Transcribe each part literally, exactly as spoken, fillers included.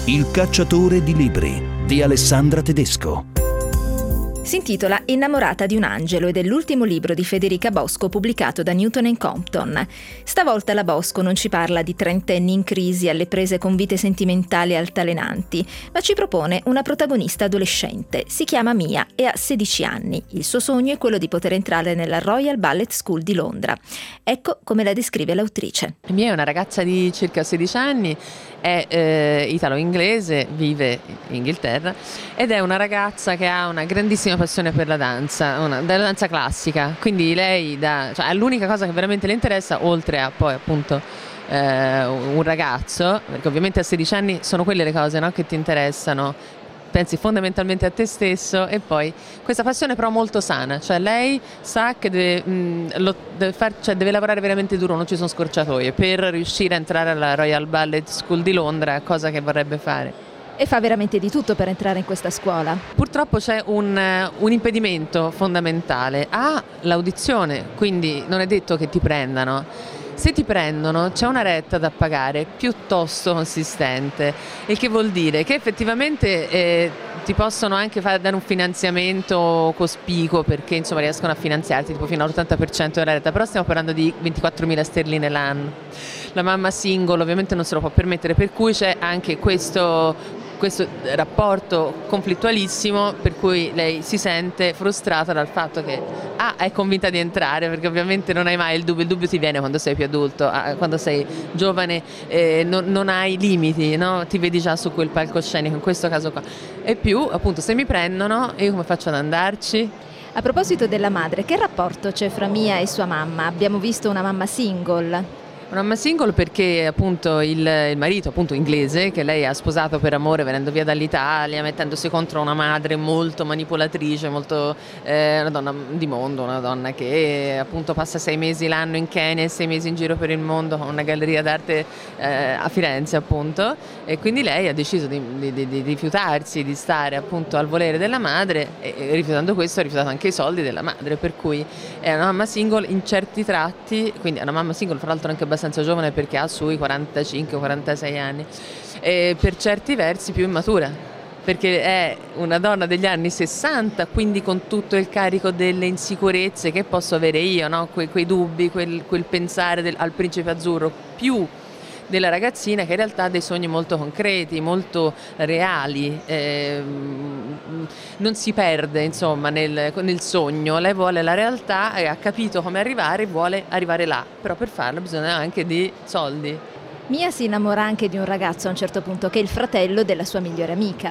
Il cacciatore di libri di Alessandra Tedesco. Si intitola Innamorata di un angelo ed è l'ultimo libro di Federica Bosco pubblicato da Newton and Compton. Stavolta la Bosco non ci parla di trentenni in crisi alle prese con vite sentimentali altalenanti, ma ci propone una protagonista adolescente. Si chiama Mia e ha sedici anni. Il suo sogno è quello di poter entrare nella Royal Ballet School di Londra. Ecco come la descrive l'autrice. Mia è una ragazza di circa sedici anni, è eh, italo-inglese, vive in Inghilterra ed è una ragazza che ha una grandissima passione per la danza, una, della danza classica, quindi lei da, cioè, è l'unica cosa che veramente le interessa, oltre a poi appunto eh, un ragazzo, perché ovviamente a sedici anni sono quelle le cose, no, che ti interessano, pensi fondamentalmente a te stesso e poi questa passione però molto sana, cioè lei sa che deve, mh, lo, deve, far, cioè deve lavorare veramente duro, non ci sono scorciatoie per riuscire a entrare alla Royal Ballet School di Londra, cosa che vorrebbe fare. E fa veramente di tutto per entrare in questa scuola. Purtroppo c'è un, un impedimento fondamentale, ha l'audizione, quindi non è detto che ti prendano. Se ti prendono c'è una retta da pagare piuttosto consistente, il che vuol dire che effettivamente eh, ti possono anche fare dare un finanziamento cospicuo, perché insomma riescono a finanziarti tipo fino all'ottanta per cento della retta, però stiamo parlando di ventiquattromila sterline l'anno. La mamma single ovviamente non se lo può permettere, per cui c'è anche questo questo rapporto conflittualissimo, per cui lei si sente frustrata dal fatto che ah, è convinta di entrare, perché ovviamente non hai mai il dubbio, il dubbio ti viene quando sei più adulto, ah, quando sei giovane eh, non, non hai limiti, no? Ti vedi già su quel palcoscenico, in questo caso qua. E più appunto se mi prendono io come faccio ad andarci? A proposito della madre, che rapporto c'è fra Mia e sua mamma? Abbiamo visto una mamma single. Una mamma single perché appunto il, il marito appunto inglese, che lei ha sposato per amore venendo via dall'Italia, mettendosi contro una madre molto manipolatrice, molto eh, una donna di mondo, una donna che appunto passa sei mesi l'anno in Kenya e sei mesi in giro per il mondo con una galleria d'arte eh, a Firenze appunto, e quindi lei ha deciso di, di, di, di rifiutarsi di stare appunto al volere della madre e, e rifiutando questo ha rifiutato anche i soldi della madre, per cui è una mamma single in certi tratti, quindi è una mamma single fra l'altro anche abbastanza giovane perché ha sui quarantacinque quarantasei anni e per certi versi più immatura, perché è una donna degli anni sessanta, quindi con tutto il carico delle insicurezze che posso avere io, no? Que- quei dubbi, quel, quel pensare del, al principe azzurro, più della ragazzina che in realtà ha dei sogni molto concreti, molto reali, eh, non si perde insomma nel, nel sogno, lei vuole la realtà e ha capito come arrivare, vuole arrivare là, però per farlo bisogna anche di soldi. Mia si innamora anche di un ragazzo a un certo punto che è il fratello della sua migliore amica.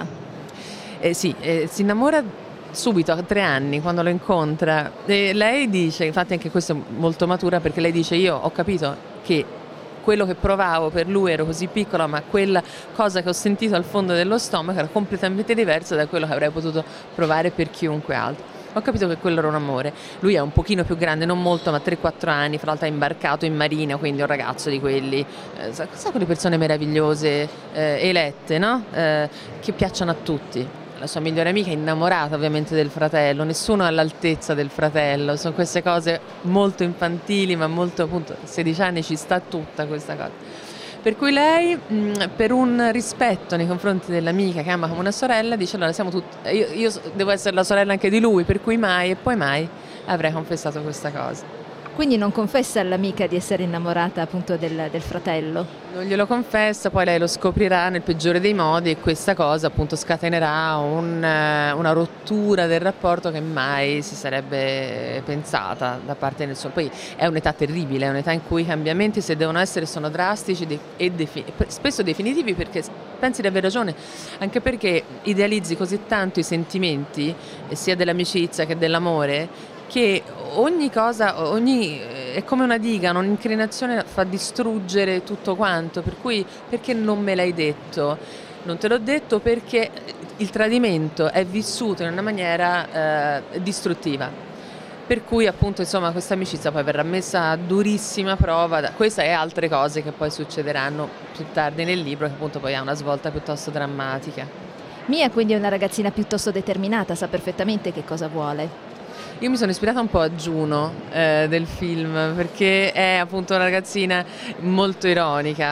Eh, sì, eh, si innamora subito a tre anni quando lo incontra e lei dice, infatti anche questo è molto matura, perché lei dice io ho capito che quello che provavo per lui ero così piccola, ma quella cosa che ho sentito al fondo dello stomaco era completamente diversa da quello che avrei potuto provare per chiunque altro. Ho capito che quello era un amore. Lui è un pochino più grande, non molto, ma tre quattro anni, fra l'altro è imbarcato in marina, quindi è un ragazzo di quelli, eh, sa, sa quelle persone meravigliose, eh, elette, no? Eh, che piacciono a tutti. La sua migliore amica è innamorata ovviamente del fratello, nessuno è all'altezza del fratello, sono queste cose molto infantili, ma molto appunto, a sedici anni ci sta tutta questa cosa. Per cui lei, mh, per un rispetto nei confronti dell'amica che ama come una sorella, dice allora siamo tutti, io, io devo essere la sorella anche di lui, per cui mai e poi mai avrei confessato questa cosa. Quindi non confessa all'amica di essere innamorata appunto del, del fratello? Non glielo confessa, poi lei lo scoprirà nel peggiore dei modi e questa cosa appunto scatenerà un, una rottura del rapporto che mai si sarebbe pensata da parte del suo. Poi è un'età terribile, è un'età in cui i cambiamenti, se devono essere, sono drastici e defin- spesso definitivi, perché pensi di aver ragione, anche perché idealizzi così tanto i sentimenti, sia dell'amicizia che dell'amore, che ogni cosa, ogni, è come una diga, un'inclinazione fa distruggere tutto quanto, per cui perché non me l'hai detto? Non te l'ho detto perché il tradimento è vissuto in una maniera eh, distruttiva, per cui appunto insomma questa amicizia poi verrà messa a durissima prova da questa e altre cose che poi succederanno più tardi nel libro, che appunto poi ha una svolta piuttosto drammatica. Mia quindi è una ragazzina piuttosto determinata, sa perfettamente che cosa vuole. Io mi sono ispirata un po' a Juno eh, del film, perché è appunto una ragazzina molto ironica,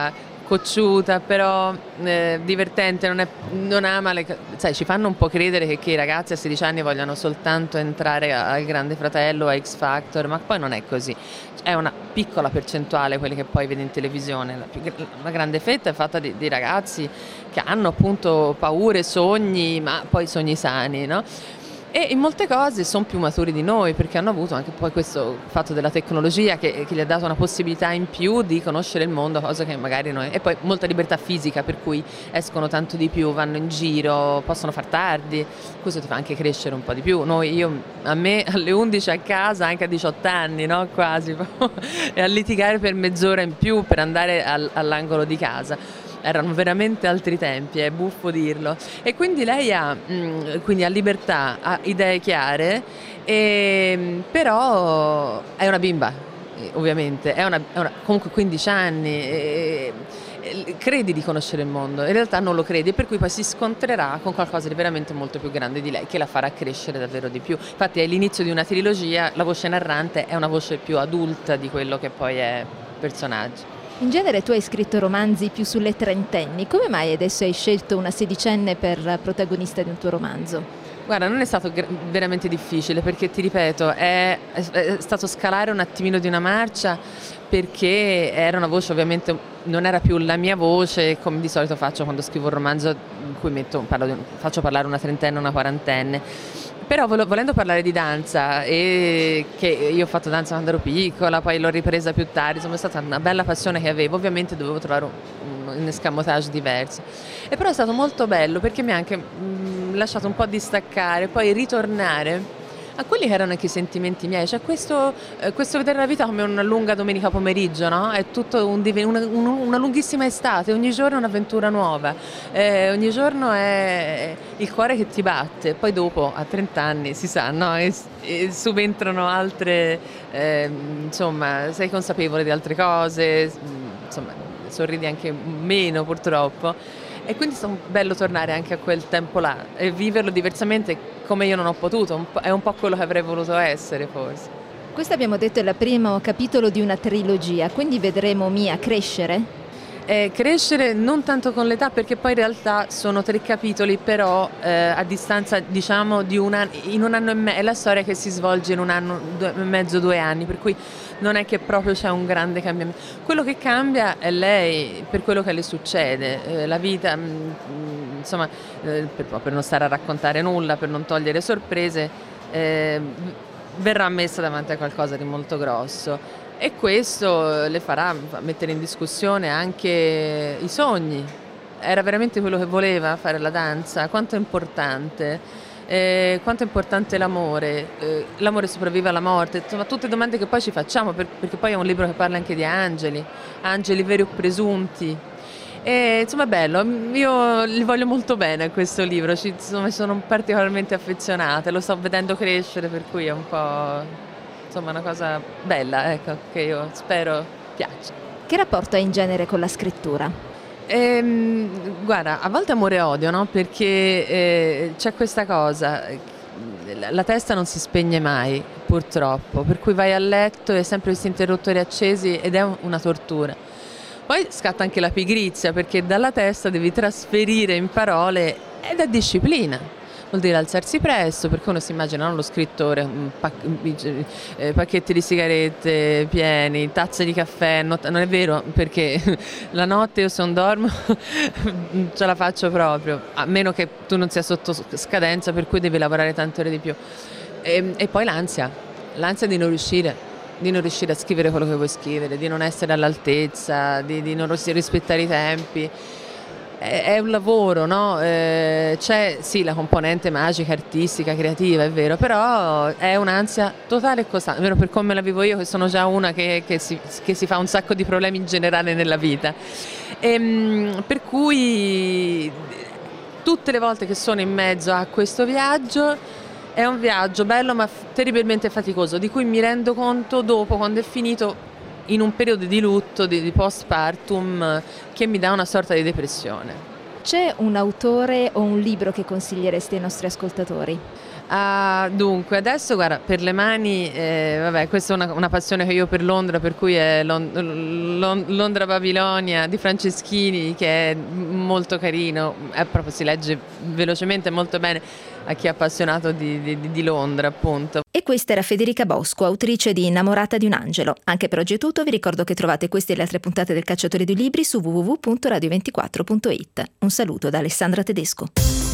cocciuta, però eh, divertente, non, è, non ama le... Sai, ci fanno un po' credere che, che i ragazzi a sedici anni vogliano soltanto entrare al Grande Fratello, a X Factor, ma poi non è così. È una piccola percentuale quelli che poi vedi in televisione, la, più, la grande fetta è fatta di, di ragazzi che hanno appunto paure, sogni, ma poi sogni sani, no? E in molte cose sono più maturi di noi perché hanno avuto anche poi questo fatto della tecnologia che, che gli ha dato una possibilità in più di conoscere il mondo, cosa che magari noi... E poi molta libertà fisica per cui escono tanto di più, vanno in giro, possono far tardi, questo ti fa anche crescere un po' di più. Noi, io, a me alle undici a casa, anche a diciotto anni, no? Quasi, e a litigare per mezz'ora in più per andare al, all'angolo di casa. Erano veramente altri tempi, è buffo dirlo. E quindi lei ha, mh, quindi ha libertà, ha idee chiare, e, però è una bimba, ovviamente, è una, è una, comunque quindici anni, e, e, credi di conoscere il mondo, in realtà non lo credi, e per cui poi si scontrerà con qualcosa di veramente molto più grande di lei, che la farà crescere davvero di più. Infatti all'inizio di una trilogia la voce narrante è una voce più adulta di quello che poi è il personaggio. In genere tu hai scritto romanzi più sulle trentenni, come mai adesso hai scelto una sedicenne per protagonista di un tuo romanzo? Guarda, non è stato veramente difficile perché, ti ripeto, è, è stato scalare un attimino di una marcia, perché era una voce, ovviamente non era più la mia voce, come di solito faccio quando scrivo un romanzo in cui metto, parlo, faccio parlare una trentenne e una quarantenne. Però volendo parlare di danza, e che io ho fatto danza quando ero piccola, poi l'ho ripresa più tardi, insomma è stata una bella passione che avevo, ovviamente dovevo trovare un, un escamotage diverso. E però è stato molto bello perché mi ha anche mh, lasciato un po' distaccare, poi ritornare a quelli che erano anche i sentimenti miei, cioè questo, eh, questo vedere la vita come una lunga domenica pomeriggio, no? È tutto un, una, un, una lunghissima estate, ogni giorno è un'avventura nuova, eh, ogni giorno è il cuore che ti batte, poi dopo a trenta anni si sa, no? E, e subentrano altre, eh, insomma, sei consapevole di altre cose, insomma, sorridi anche meno purtroppo. E quindi è bello tornare anche a quel tempo là e viverlo diversamente come io non ho potuto, è un po' quello che avrei voluto essere forse. Questo abbiamo detto è il primo capitolo di una trilogia, quindi vedremo Mia crescere? Eh, crescere non tanto con l'età, perché poi in realtà sono tre capitoli, però eh, a distanza diciamo di un anno, in un anno e mezzo, è la storia che si svolge in un anno due, e mezzo, due anni, per cui non è che proprio c'è un grande cambiamento. Quello che cambia è lei per quello che le succede, eh, la vita, mh, insomma, eh, per, per non stare a raccontare nulla, per non togliere sorprese, eh, verrà messa davanti a qualcosa di molto grosso. E questo le farà mettere in discussione anche i sogni. Era veramente quello che voleva fare la danza? Quanto è importante? Eh, quanto è importante l'amore? Eh, l'amore sopravvive alla morte? Insomma, tutte domande che poi ci facciamo, per, perché poi è un libro che parla anche di angeli, angeli veri o presunti. E, insomma è bello, io li voglio molto bene a questo libro, ci, insomma, sono particolarmente affezionata, lo sto vedendo crescere, per cui è un po'... insomma una cosa bella, ecco, che io spero piaccia. Che rapporto hai in genere con la scrittura? Ehm, guarda, a volte amore e odio, no? Perché eh, c'è questa cosa, la, la testa non si spegne mai, purtroppo, per cui vai a letto e hai sempre questi interruttori accesi ed è una tortura. Poi scatta anche la pigrizia, perché dalla testa devi trasferire in parole ed è disciplina. Vuol dire alzarsi presto, perché uno si immagina, no, lo scrittore, pac- eh, pacchetti di sigarette pieni, tazze di caffè, not- non è vero, perché la notte io se non dormo ce la faccio proprio, a meno che tu non sia sotto scadenza, per cui devi lavorare tante ore di più. E, e poi l'ansia, l'ansia di non riuscire, di non riuscire a scrivere quello che vuoi scrivere, di non essere all'altezza, di, di non rispettare i tempi. È un lavoro, no? Eh, c'è sì la componente magica, artistica, creativa, è vero, però è un'ansia totale e costante, è vero, per come la vivo io, che sono già una che, che, si, che si fa un sacco di problemi in generale nella vita. E, per cui tutte le volte che sono in mezzo a questo viaggio è un viaggio bello ma terribilmente faticoso, di cui mi rendo conto dopo, quando è finito, in un periodo di lutto, di, di postpartum, che mi dà una sorta di depressione. C'è un autore o un libro che consiglieresti ai nostri ascoltatori? Uh, dunque, adesso guarda, per le mani, eh, vabbè, questa è una, una passione che io ho per Londra, per cui è Lon- Lon- Londra-Babilonia di Franceschini, che è molto carino, è proprio, si legge velocemente molto bene a chi è appassionato di, di, di Londra, appunto. E questa era Federica Bosco, autrice di Innamorata di un angelo. Anche per oggi è tutto, vi ricordo che trovate queste e le altre puntate del Cacciatore di Libri su w w w punto radio ventiquattro punto it. Un saluto da Alessandra Tedesco.